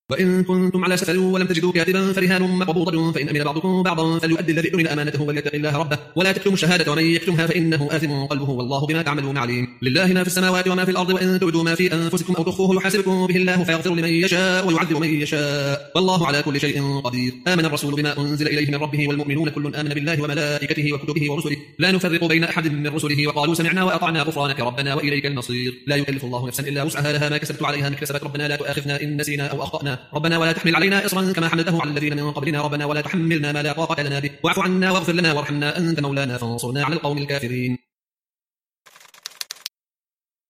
وإن كنتم على سفر ولم تجدوا كاتبا فرهان مقبوضة فإن أمن بعضكم بعضا فليؤدي الذي اؤتمن أمانته وليتق الله ربه ولا تكتموا الشهادة ومن يكتمها فإنه آثم قلبه والله بما تعملون عليم. لله ما في السماوات وما في الأرض وإن تبدوا ما في أنفسكم أو تخفوه يحاسبكم به الله فيغفر لمن يشاء ويعذب من يشاء والله على كل شيء قدير. آمن الرسول بما أنزل إليه من ربه والمؤمنون كل آمن بالله وملائكته وكتبه ورسله لا نفرق بين أحد من رسله وقالوا سمعنا وأطعنا غفرانك ربنا وإليك المصير. لا يكلف الله نفسا إلا وسعها لها ما كسبت عليها ما اكتسبت ربنا لا تؤاخذنا إن نسينا أو أخطأنا ربنا ولا تحمل علينا إصرا كما حملته على الذين من قبلنا ربنا ولا تحملنا ما لا طاقة لنا به واعف عنا واغفر لنا وارحمنا أنت مولانا فانصرنا على القوم الكافرين.